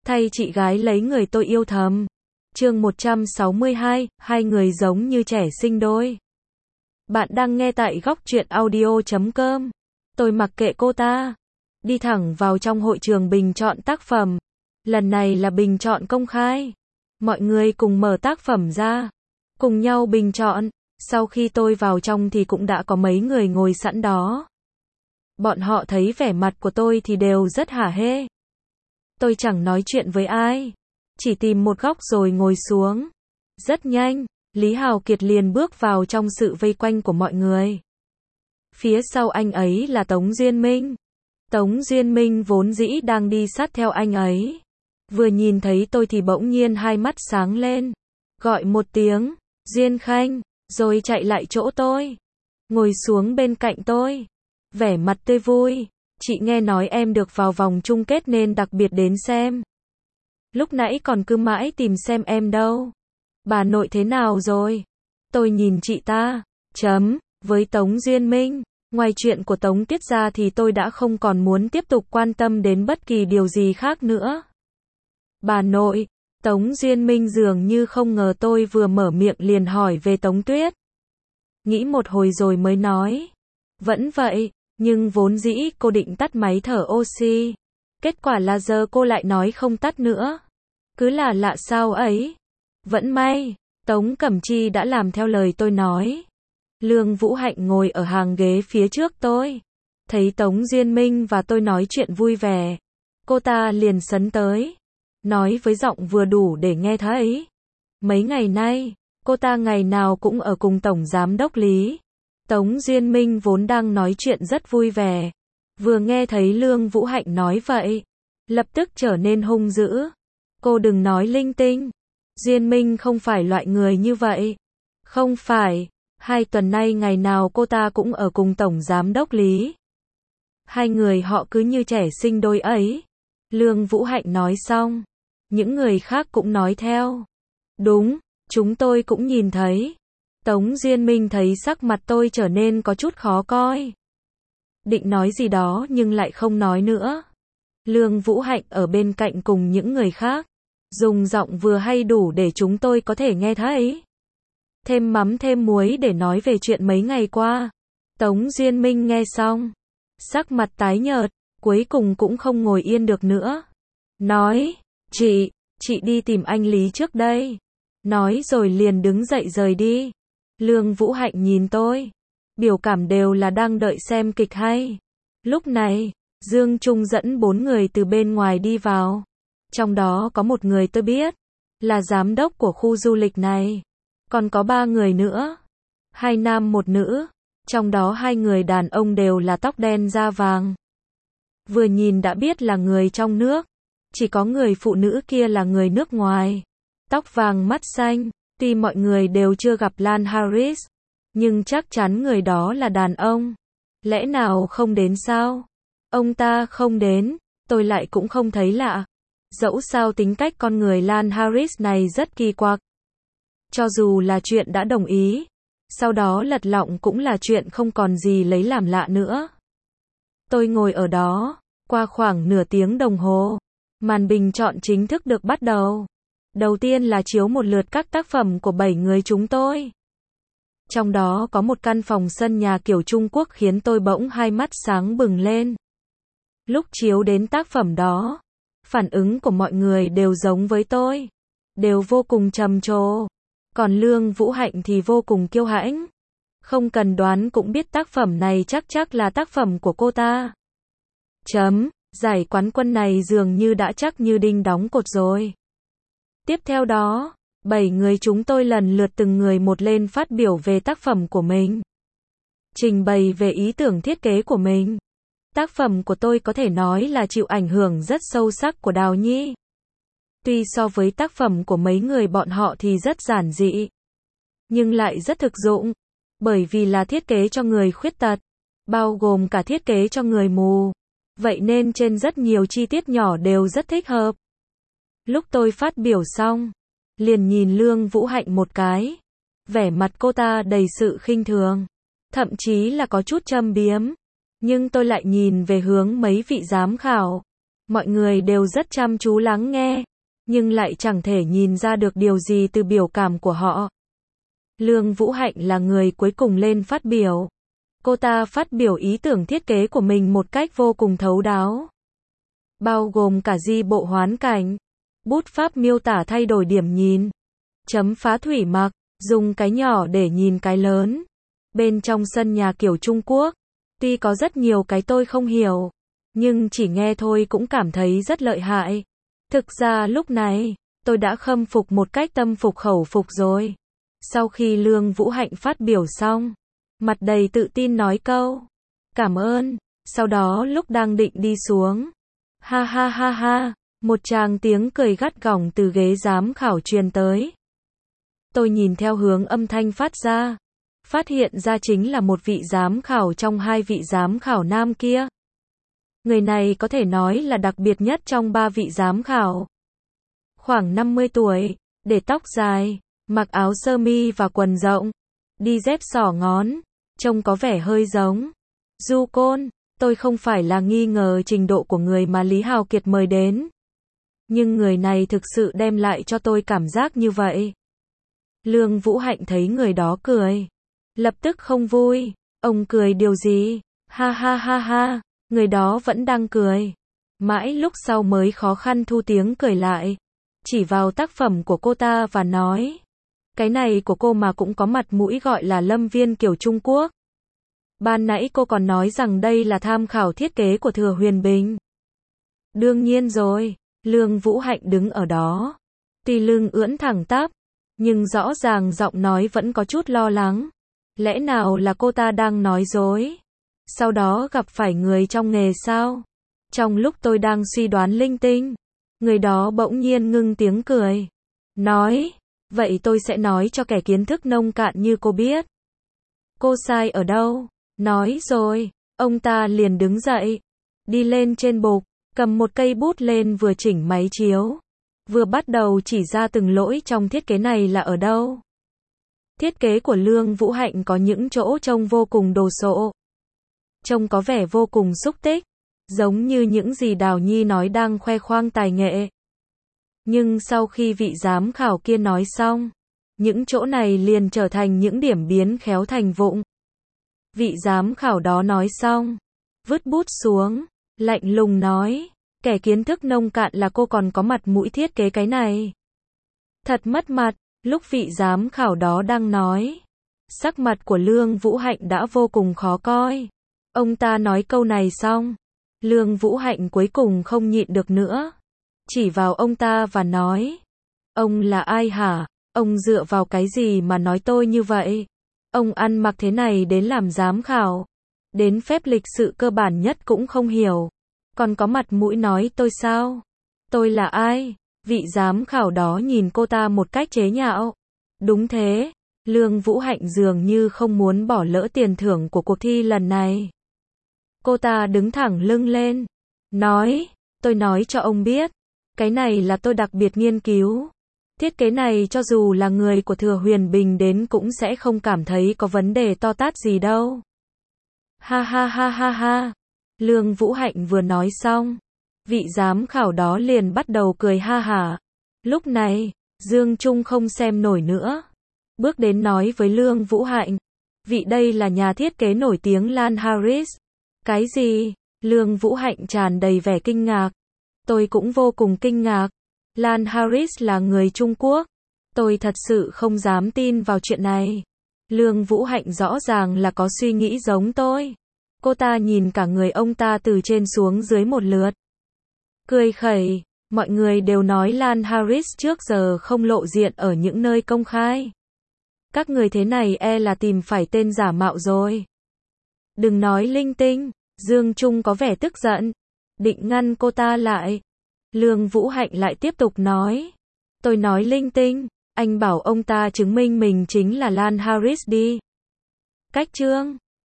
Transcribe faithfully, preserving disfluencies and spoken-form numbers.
Thay chị gái lấy người tôi yêu thầm. Chương một trăm sáu mươi hai, hai người giống như trẻ sinh đôi. Bạn đang nghe tại góc truyện audio chấm com. Tôi mặc kệ cô ta. Đi thẳng vào trong hội trường bình chọn tác phẩm. Lần này là bình chọn công khai. Mọi người cùng mở tác phẩm ra. Cùng nhau bình chọn. Sau khi tôi vào trong thì cũng đã có mấy người ngồi sẵn đó. Bọn họ thấy vẻ mặt của tôi thì đều rất hả hê. Tôi chẳng nói chuyện với ai. Chỉ tìm một góc rồi ngồi xuống. Rất nhanh, Lý Hào Kiệt liền bước vào trong sự vây quanh của mọi người. Phía sau anh ấy là Tống Duyên Minh. Tống Duyên Minh vốn dĩ đang đi sát theo anh ấy. Vừa nhìn thấy tôi thì bỗng nhiên hai mắt sáng lên. Gọi một tiếng, Duyên Khanh, rồi chạy lại chỗ tôi. Ngồi xuống bên cạnh tôi. Vẻ mặt tươi vui. Chị nghe nói em được vào vòng chung kết nên đặc biệt đến xem. Lúc nãy còn cứ mãi tìm xem em đâu. Bà nội thế nào rồi? Tôi nhìn chị ta. Chấm. Với Tống Duyên Minh. Ngoài chuyện của Tống Tiết ra thì tôi đã không còn muốn tiếp tục quan tâm đến bất kỳ điều gì khác nữa. Bà nội. Tống Duyên Minh dường như không ngờ tôi vừa mở miệng liền hỏi về Tống Tuyết. Nghĩ một hồi rồi mới nói. Vẫn vậy. Nhưng vốn dĩ cô định tắt máy thở oxy. Kết quả là giờ cô lại nói không tắt nữa. Cứ là lạ sao ấy. Vẫn may, Tống Cẩm Chi đã làm theo lời tôi nói. Lương Vũ Hạnh ngồi ở hàng ghế phía trước tôi. Thấy Tống Duyên Minh và tôi nói chuyện vui vẻ. Cô ta liền sấn tới. Nói với giọng vừa đủ để nghe thấy. Mấy ngày nay, cô ta ngày nào cũng ở cùng Tổng Giám đốc Lý. Tống Duyên Minh vốn đang nói chuyện rất vui vẻ. Vừa nghe thấy Lương Vũ Hạnh nói vậy. Lập tức trở nên hung dữ. Cô đừng nói linh tinh. Duyên Minh không phải loại người như vậy. Không phải. Hai tuần nay ngày nào cô ta cũng ở cùng Tổng Giám đốc Lý. Hai người họ cứ như trẻ sinh đôi ấy. Lương Vũ Hạnh nói xong. Những người khác cũng nói theo. Đúng, chúng tôi cũng nhìn thấy. Tống Duyên Minh thấy sắc mặt tôi trở nên có chút khó coi. Định nói gì đó nhưng lại không nói nữa. Lương Vũ Hạnh ở bên cạnh cùng những người khác. Dùng giọng vừa hay đủ để chúng tôi có thể nghe thấy. Thêm mắm thêm muối để nói về chuyện mấy ngày qua. Tống Duyên Minh nghe xong. Sắc mặt tái nhợt, cuối cùng cũng không ngồi yên được nữa. Nói, chị, chị đi tìm anh Lý trước đây. Nói rồi liền đứng dậy rời đi. Lương Vũ Hạnh nhìn tôi. Biểu cảm đều là đang đợi xem kịch hay. Lúc này, Dương Trung dẫn bốn người từ bên ngoài đi vào. Trong đó có một người tôi biết. Là giám đốc của khu du lịch này. Còn có ba người nữa. Hai nam một nữ. Trong đó hai người đàn ông đều là tóc đen da vàng. Vừa nhìn đã biết là người trong nước. Chỉ có người phụ nữ kia là người nước ngoài. Tóc vàng mắt xanh. Tuy mọi người đều chưa gặp Lan Harris, nhưng chắc chắn người đó là đàn ông. Lẽ nào không đến sao? Ông ta không đến, tôi lại cũng không thấy lạ. Dẫu sao tính cách con người Lan Harris này rất kỳ quặc. Cho dù là chuyện đã đồng ý, sau đó lật lọng cũng là chuyện không còn gì lấy làm lạ nữa. Tôi ngồi ở đó, qua khoảng nửa tiếng đồng hồ, màn bình chọn chính thức được bắt đầu. Đầu tiên là chiếu một lượt các tác phẩm của bảy người chúng tôi. Trong đó có một căn phòng sân nhà kiểu Trung Quốc khiến tôi bỗng hai mắt sáng bừng lên. Lúc chiếu đến tác phẩm đó, phản ứng của mọi người đều giống với tôi. Đều vô cùng trầm trồ. Còn Lương Vũ Hạnh thì vô cùng kiêu hãnh. Không cần đoán cũng biết tác phẩm này chắc chắc là tác phẩm của cô ta. Chấm, giải quán quân này dường như đã chắc như đinh đóng cột rồi. Tiếp theo đó, bảy người chúng tôi lần lượt từng người một lên phát biểu về tác phẩm của mình. Trình bày về ý tưởng thiết kế của mình. Tác phẩm của tôi có thể nói là chịu ảnh hưởng rất sâu sắc của Đào Nhi. Tuy so với tác phẩm của mấy người bọn họ thì rất giản dị, nhưng lại rất thực dụng. Bởi vì là thiết kế cho người khuyết tật, bao gồm cả thiết kế cho người mù. Vậy nên trên rất nhiều chi tiết nhỏ đều rất thích hợp. Lúc tôi phát biểu xong, liền nhìn Lương Vũ Hạnh một cái. Vẻ mặt cô ta đầy sự khinh thường, thậm chí là có chút châm biếm. Nhưng tôi lại nhìn về hướng mấy vị giám khảo. Mọi người đều rất chăm chú lắng nghe, nhưng lại chẳng thể nhìn ra được điều gì từ biểu cảm của họ. Lương Vũ Hạnh là người cuối cùng lên phát biểu. Cô ta phát biểu ý tưởng thiết kế của mình một cách vô cùng thấu đáo. Bao gồm cả di bộ hoán cảnh, bút pháp miêu tả thay đổi điểm nhìn, chấm phá thủy mặc, dùng cái nhỏ để nhìn cái lớn. Bên trong sân nhà kiểu Trung Quốc, tuy có rất nhiều cái tôi không hiểu, nhưng chỉ nghe thôi cũng cảm thấy rất lợi hại. Thực ra lúc này, tôi đã khâm phục một cách tâm phục khẩu phục rồi. Sau khi Lương Vũ Hạnh phát biểu xong, mặt đầy tự tin nói câu cảm ơn, sau đó lúc đang định đi xuống, ha ha ha ha, một tràng tiếng cười gắt gỏng từ ghế giám khảo truyền tới. Tôi nhìn theo hướng âm thanh phát ra, phát hiện ra chính là một vị giám khảo trong hai vị giám khảo nam kia. Người này có thể nói là đặc biệt nhất trong ba vị giám khảo. Khoảng năm mươi tuổi, để tóc dài, mặc áo sơ mi và quần rộng, đi dép xỏ ngón, trông có vẻ hơi giống Du Côn. Tôi không phải là nghi ngờ trình độ của người mà Lý Hào Kiệt mời đến, nhưng người này thực sự đem lại cho tôi cảm giác như vậy. Lương Vũ Hạnh thấy người đó cười, lập tức không vui. Ông cười điều gì? Ha ha ha ha, người đó vẫn đang cười. Mãi lúc sau mới khó khăn thu tiếng cười lại, chỉ vào tác phẩm của cô ta và nói, cái này của cô mà cũng có mặt mũi gọi là lâm viên kiểu Trung Quốc. Ban nãy cô còn nói rằng đây là tham khảo thiết kế của Thừa Huyền Bình. Đương nhiên rồi, Lương Vũ Hạnh đứng ở đó, tuy lưng ưỡn thẳng tắp, nhưng rõ ràng giọng nói vẫn có chút lo lắng. Lẽ nào là cô ta đang nói dối? Sau đó gặp phải người trong nghề sao? Trong lúc tôi đang suy đoán linh tinh, người đó bỗng nhiên ngưng tiếng cười, nói, vậy tôi sẽ nói cho kẻ kiến thức nông cạn như cô biết. Cô sai ở đâu? Nói rồi, ông ta liền đứng dậy, đi lên trên bục, cầm một cây bút lên vừa chỉnh máy chiếu, vừa bắt đầu chỉ ra từng lỗi trong thiết kế này là ở đâu. Thiết kế của Lương Vũ Hạnh có những chỗ trông vô cùng đồ sộ, trông có vẻ vô cùng xúc tích, giống như những gì Đào Nhi nói đang khoe khoang tài nghệ. Nhưng sau khi vị giám khảo kia nói xong, những chỗ này liền trở thành những điểm biến khéo thành vụng. Vị giám khảo đó nói xong, vứt bút xuống, lạnh lùng nói, kẻ kiến thức nông cạn là cô còn có mặt mũi thiết kế cái này. Thật mất mặt. Lúc vị giám khảo đó đang nói, sắc mặt của Lương Vũ Hạnh đã vô cùng khó coi. Ông ta nói câu này xong, Lương Vũ Hạnh cuối cùng không nhịn được nữa, chỉ vào ông ta và nói, ông là ai hả? Ông dựa vào cái gì mà nói tôi như vậy? Ông ăn mặc thế này đến làm giám khảo, đến phép lịch sự cơ bản nhất cũng không hiểu, còn có mặt mũi nói tôi sao? Tôi là ai? Vị giám khảo đó nhìn cô ta một cách chế nhạo. Đúng thế, Lương Vũ Hạnh dường như không muốn bỏ lỡ tiền thưởng của cuộc thi lần này. Cô ta đứng thẳng lưng lên, nói, tôi nói cho ông biết, cái này là tôi đặc biệt nghiên cứu. Thiết kế này cho dù là người của Thừa Huyền Bình đến cũng sẽ không cảm thấy có vấn đề to tát gì đâu. Ha ha ha ha ha. Lương Vũ Hạnh vừa nói xong, vị giám khảo đó liền bắt đầu cười ha hả. Lúc này, Dương Trung không xem nổi nữa, bước đến nói với Lương Vũ Hạnh, vị đây là nhà thiết kế nổi tiếng Lan Harris. Cái gì? Lương Vũ Hạnh tràn đầy vẻ kinh ngạc. Tôi cũng vô cùng kinh ngạc. Lan Harris là người Trung Quốc. Tôi thật sự không dám tin vào chuyện này. Lương Vũ Hạnh rõ ràng là có suy nghĩ giống tôi. Cô ta nhìn cả người ông ta từ trên xuống dưới một lượt, cười khẩy. Mọi người đều nói Lan Harris trước giờ không lộ diện ở những nơi công khai. Các người thế này e là tìm phải tên giả mạo rồi. Đừng nói linh tinh. Dương Trung có vẻ tức giận, định ngăn cô ta lại. Lương Vũ Hạnh lại tiếp tục nói, tôi nói linh tinh, anh bảo ông ta chứng minh mình chính là Lan Harris đi. Cách chương